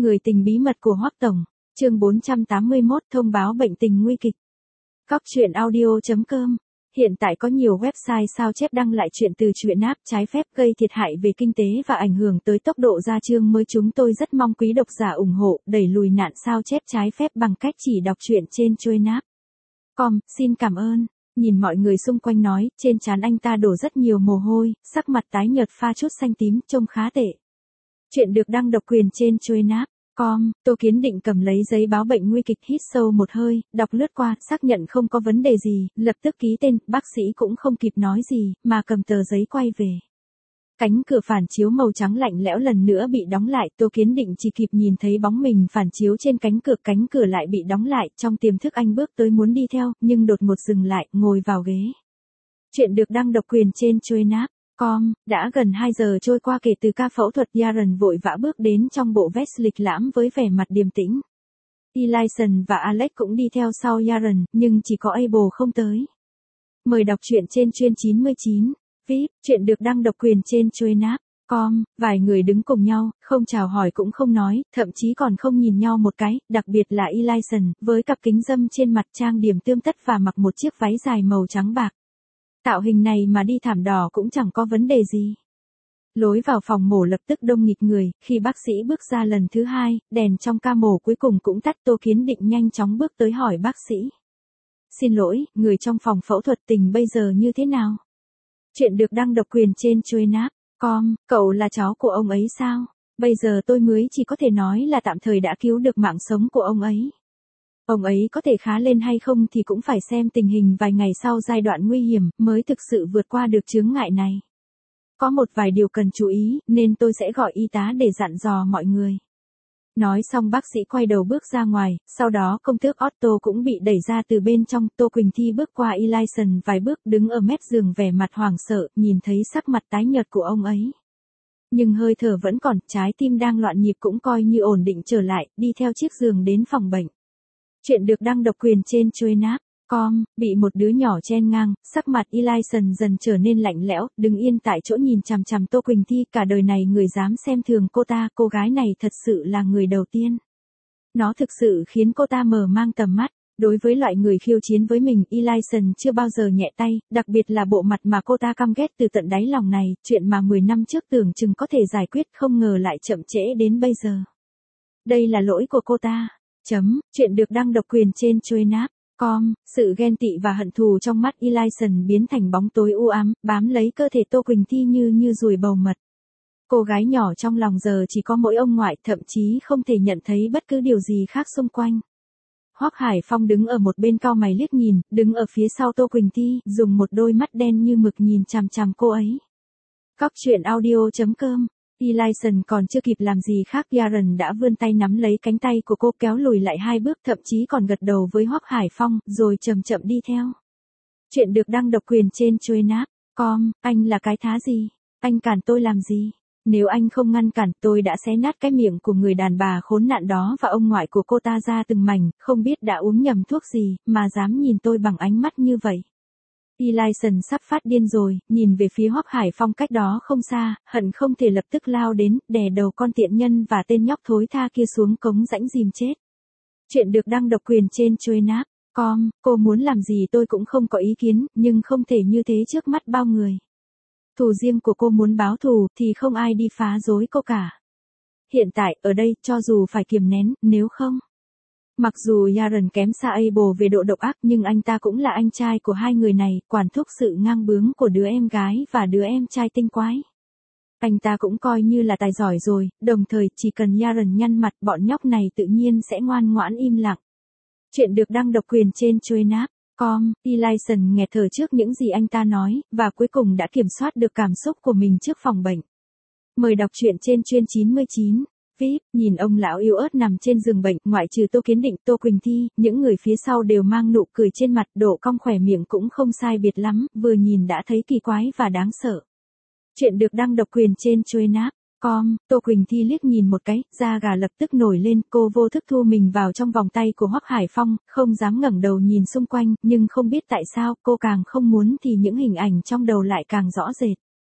Người tình bí mật của Hoắc Tổng, chương 481 thông báo bệnh tình nguy kịch. Cóc truyện audio.com. Hiện tại có nhiều website sao chép đăng lại chuyện từ truyện app trái phép gây thiệt hại về kinh tế và ảnh hưởng tới tốc độ ra chương mới. Chúng tôi rất mong quý độc giả ủng hộ đẩy lùi nạn sao chép trái phép bằng cách chỉ đọc truyện trên truyện app. Xin cảm ơn. Nhìn mọi người xung quanh nói, trên trán anh ta đổ rất nhiều mồ hôi, sắc mặt tái nhợt pha chút xanh tím, trông khá tệ. Chuyện được đăng độc quyền trên truyện app. Tô Kiến Định cầm lấy giấy báo bệnh nguy kịch, hít sâu một hơi, đọc lướt qua, xác nhận không có vấn đề gì, lập tức ký tên. Bác sĩ cũng không kịp nói gì, mà cầm tờ giấy quay về. Cánh cửa phản chiếu màu trắng lạnh lẽo lần nữa bị đóng lại. Tô Kiến Định chỉ kịp nhìn thấy bóng mình phản chiếu trên cánh cửa lại bị đóng lại. Trong tiềm thức anh bước tới muốn đi theo, nhưng đột ngột dừng lại, ngồi vào ghế. Chuyện được đăng độc quyền trên truyện app. Đã gần 2 giờ trôi qua kể từ ca phẫu thuật. Yaron vội vã bước đến trong bộ vest lịch lãm với vẻ mặt điềm tĩnh. Elyson và Alex cũng đi theo sau Yaron, nhưng chỉ có Abel không tới. Mời đọc truyện trên chuyên 99. VIP, chuyện được đăng độc quyền trên truyện app. Vài người đứng cùng nhau, không chào hỏi cũng không nói, thậm chí còn không nhìn nhau một cái, đặc biệt là Elyson, với cặp kính râm trên mặt, trang điểm tươm tất và mặc một chiếc váy dài màu trắng bạc. Tạo hình này mà đi thảm đỏ cũng chẳng có vấn đề gì. Lối vào phòng mổ lập tức đông nghịt người, khi bác sĩ bước ra lần thứ 2, đèn trong ca mổ cuối cùng cũng tắt. Tô Kiến Định nhanh chóng bước tới hỏi bác sĩ. Xin lỗi, người trong phòng phẫu thuật tình bây giờ như thế nào? Chuyện được đăng độc quyền trên truyện app. Cậu là cháu của ông ấy sao? Bây giờ tôi mới chỉ có thể nói là tạm thời đã cứu được mạng sống của ông ấy. Ông ấy có thể khá lên hay không thì cũng phải xem tình hình vài ngày sau giai đoạn nguy hiểm mới thực sự vượt qua được chướng ngại này. Có một vài điều cần chú ý nên tôi sẽ gọi y tá để dặn dò mọi người. Nói xong bác sĩ quay đầu bước ra ngoài, sau đó công tước Otto cũng bị đẩy ra từ bên trong. Tô Quỳnh Thi bước qua Elyson vài bước, đứng ở mép giường vẻ mặt hoảng sợ, nhìn thấy sắc mặt tái nhợt của ông ấy. Nhưng hơi thở vẫn còn, trái tim đang loạn nhịp cũng coi như ổn định trở lại, đi theo chiếc giường đến phòng bệnh. Chuyện được đăng độc quyền trên truyện app. Bị một đứa nhỏ chen ngang, sắc mặt Elyson dần trở nên lạnh lẽo, đứng yên tại chỗ nhìn chằm chằm Tô Quỳnh Thi. Cả đời này người dám xem thường cô ta, cô gái này thật sự là người đầu tiên. Nó thực sự khiến cô ta mở mang tầm mắt. Đối với loại người khiêu chiến với mình, Elyson chưa bao giờ nhẹ tay, đặc biệt là bộ mặt mà cô ta căm ghét từ tận đáy lòng này. Chuyện mà 10 năm trước tưởng chừng có thể giải quyết không ngờ lại chậm trễ đến bây giờ. Đây là lỗi của cô ta. Chuyện được đăng độc quyền trên truyện app. Sự ghen tị và hận thù trong mắt Elyson biến thành bóng tối u ám, bám lấy cơ thể Tô Quỳnh Thi như ruồi bầu mật. Cô gái nhỏ trong lòng giờ chỉ có mỗi ông ngoại, thậm chí không thể nhận thấy bất cứ điều gì khác xung quanh. Hoắc Hải Phong đứng ở một bên cau mày liếc nhìn, đứng ở phía sau Tô Quỳnh Thi, dùng một đôi mắt đen như mực nhìn chằm chằm cô ấy. Cóc truyện audio.com. Elyson còn chưa kịp làm gì khác, Yaron đã vươn tay nắm lấy cánh tay của cô, kéo lùi lại 2 bước, thậm chí còn gật đầu với Hoắc Hải Phong, rồi chậm chậm đi theo. Chuyện được đăng độc quyền trên truyện app. Anh là cái thá gì? Anh cản tôi làm gì? Nếu anh không ngăn cản, tôi đã xé nát cái miệng của người đàn bà khốn nạn đó và ông ngoại của cô ta ra từng mảnh, không biết đã uống nhầm thuốc gì, mà dám nhìn tôi bằng ánh mắt như vậy. Elyson sắp phát điên rồi, nhìn về phía Hoắc Hải Phong cách đó không xa, hận không thể lập tức lao đến, đè đầu con tiện nhân và tên nhóc thối tha kia xuống cống rãnh dìm chết. Chuyện được đăng độc quyền trên truyện app. Cô muốn làm gì tôi cũng không có ý kiến, nhưng không thể như thế trước mắt bao người. Thù riêng của cô muốn báo thù thì không ai đi phá rối cô cả. Hiện tại, ở đây, cho dù phải kiềm nén, nếu không. Mặc dù Yaron kém xa Abel về độ độc ác nhưng anh ta cũng là anh trai của hai người này, quản thúc sự ngang bướng của đứa em gái và đứa em trai tinh quái. Anh ta cũng coi như là tài giỏi rồi, đồng thời chỉ cần Yaron nhăn mặt bọn nhóc này tự nhiên sẽ ngoan ngoãn im lặng. Chuyện được đăng độc quyền trên truyện app. Elyson nghẹt thở trước những gì anh ta nói, và cuối cùng đã kiểm soát được cảm xúc của mình trước phòng bệnh. Mời đọc truyện trên chuyên 99. VIP, nhìn ông lão yếu ớt nằm trên giường bệnh, ngoại trừ Tô Kiến Định, Tô Quỳnh Thi, những người phía sau đều mang nụ cười trên mặt, độ cong khỏe miệng cũng không sai biệt lắm, vừa nhìn đã thấy kỳ quái và đáng sợ. Chuyện được đăng độc quyền trên truyện app. Tô Quỳnh Thi liếc nhìn một cái, da gà lập tức nổi lên, cô vô thức thu mình vào trong vòng tay của Hoắc Hải Phong, không dám ngẩng đầu nhìn xung quanh, nhưng không biết tại sao, cô càng không muốn thì những hình ảnh trong đầu lại càng rõ rệt.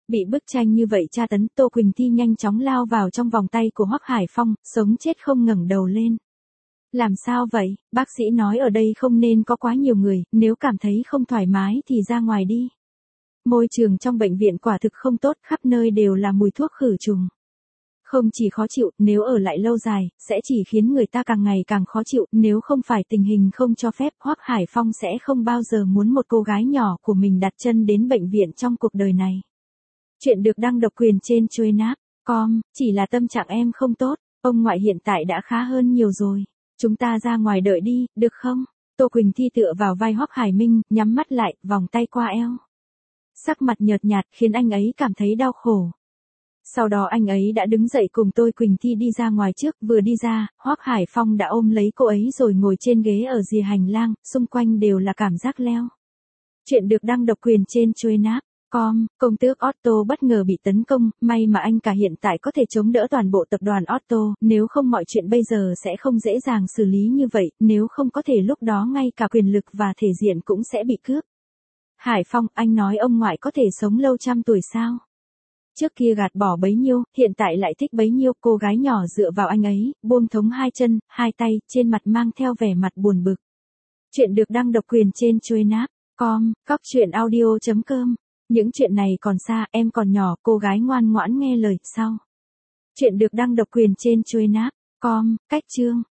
Bị bức tranh như vậy tra tấn, Tô Quỳnh Thi nhanh chóng lao vào trong vòng tay của Hoắc Hải Phong, sống chết không ngẩng đầu lên. Làm sao vậy, bác sĩ nói ở đây không nên có quá nhiều người, nếu cảm thấy không thoải mái thì ra ngoài đi. Môi trường trong bệnh viện quả thực không tốt, khắp nơi đều là mùi thuốc khử trùng. Không chỉ khó chịu, nếu ở lại lâu dài, sẽ chỉ khiến người ta càng ngày càng khó chịu, nếu không phải tình hình không cho phép, Hoắc Hải Phong sẽ không bao giờ muốn một cô gái nhỏ của mình đặt chân đến bệnh viện trong cuộc đời này. Chuyện được đăng độc quyền trên chuyenap.com, chỉ là tâm trạng em không tốt, ông ngoại hiện tại đã khá hơn nhiều rồi. Chúng ta ra ngoài đợi đi, được không? Tô Quỳnh Thi tựa vào vai Hoắc Hải Minh, nhắm mắt lại, vòng tay qua eo. Sắc mặt nhợt nhạt khiến anh ấy cảm thấy đau khổ. Sau đó anh ấy đã đứng dậy cùng Tô Quỳnh Thi đi ra ngoài trước, vừa đi ra, Hoắc Hải Phong đã ôm lấy cô ấy rồi ngồi trên ghế ở rìa hành lang, xung quanh đều là cảm giác leo. Chuyện được đăng độc quyền trên chuyenap.com, công tước Otto bất ngờ bị tấn công, may mà anh cả hiện tại có thể chống đỡ toàn bộ tập đoàn Otto, nếu không mọi chuyện bây giờ sẽ không dễ dàng xử lý như vậy, nếu không có thể lúc đó ngay cả quyền lực và thể diện cũng sẽ bị cướp. Hải Phong, anh nói ông ngoại có thể sống lâu trăm tuổi sao? Trước kia gạt bỏ bấy nhiêu, hiện tại lại thích bấy nhiêu, cô gái nhỏ dựa vào anh ấy, buông thõng hai chân, hai tay, trên mặt mang theo vẻ mặt buồn bực. Chuyện được đăng độc quyền trên chuyenap.com, coctruyện.audio.com. Những chuyện này còn xa, em còn nhỏ, cô gái ngoan ngoãn nghe lời, sau. Chuyện được đăng độc quyền trên chuyenap.com, cách chương.